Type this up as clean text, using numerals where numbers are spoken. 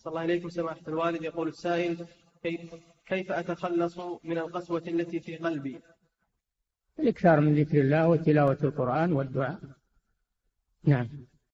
صلى الله عليكم سماحة الوالد. يقول السائل: كيف أتخلص من القسوة التي في قلبي؟ الإكثار من ذكر الله وتلاوة القرآن والدعاء. نعم.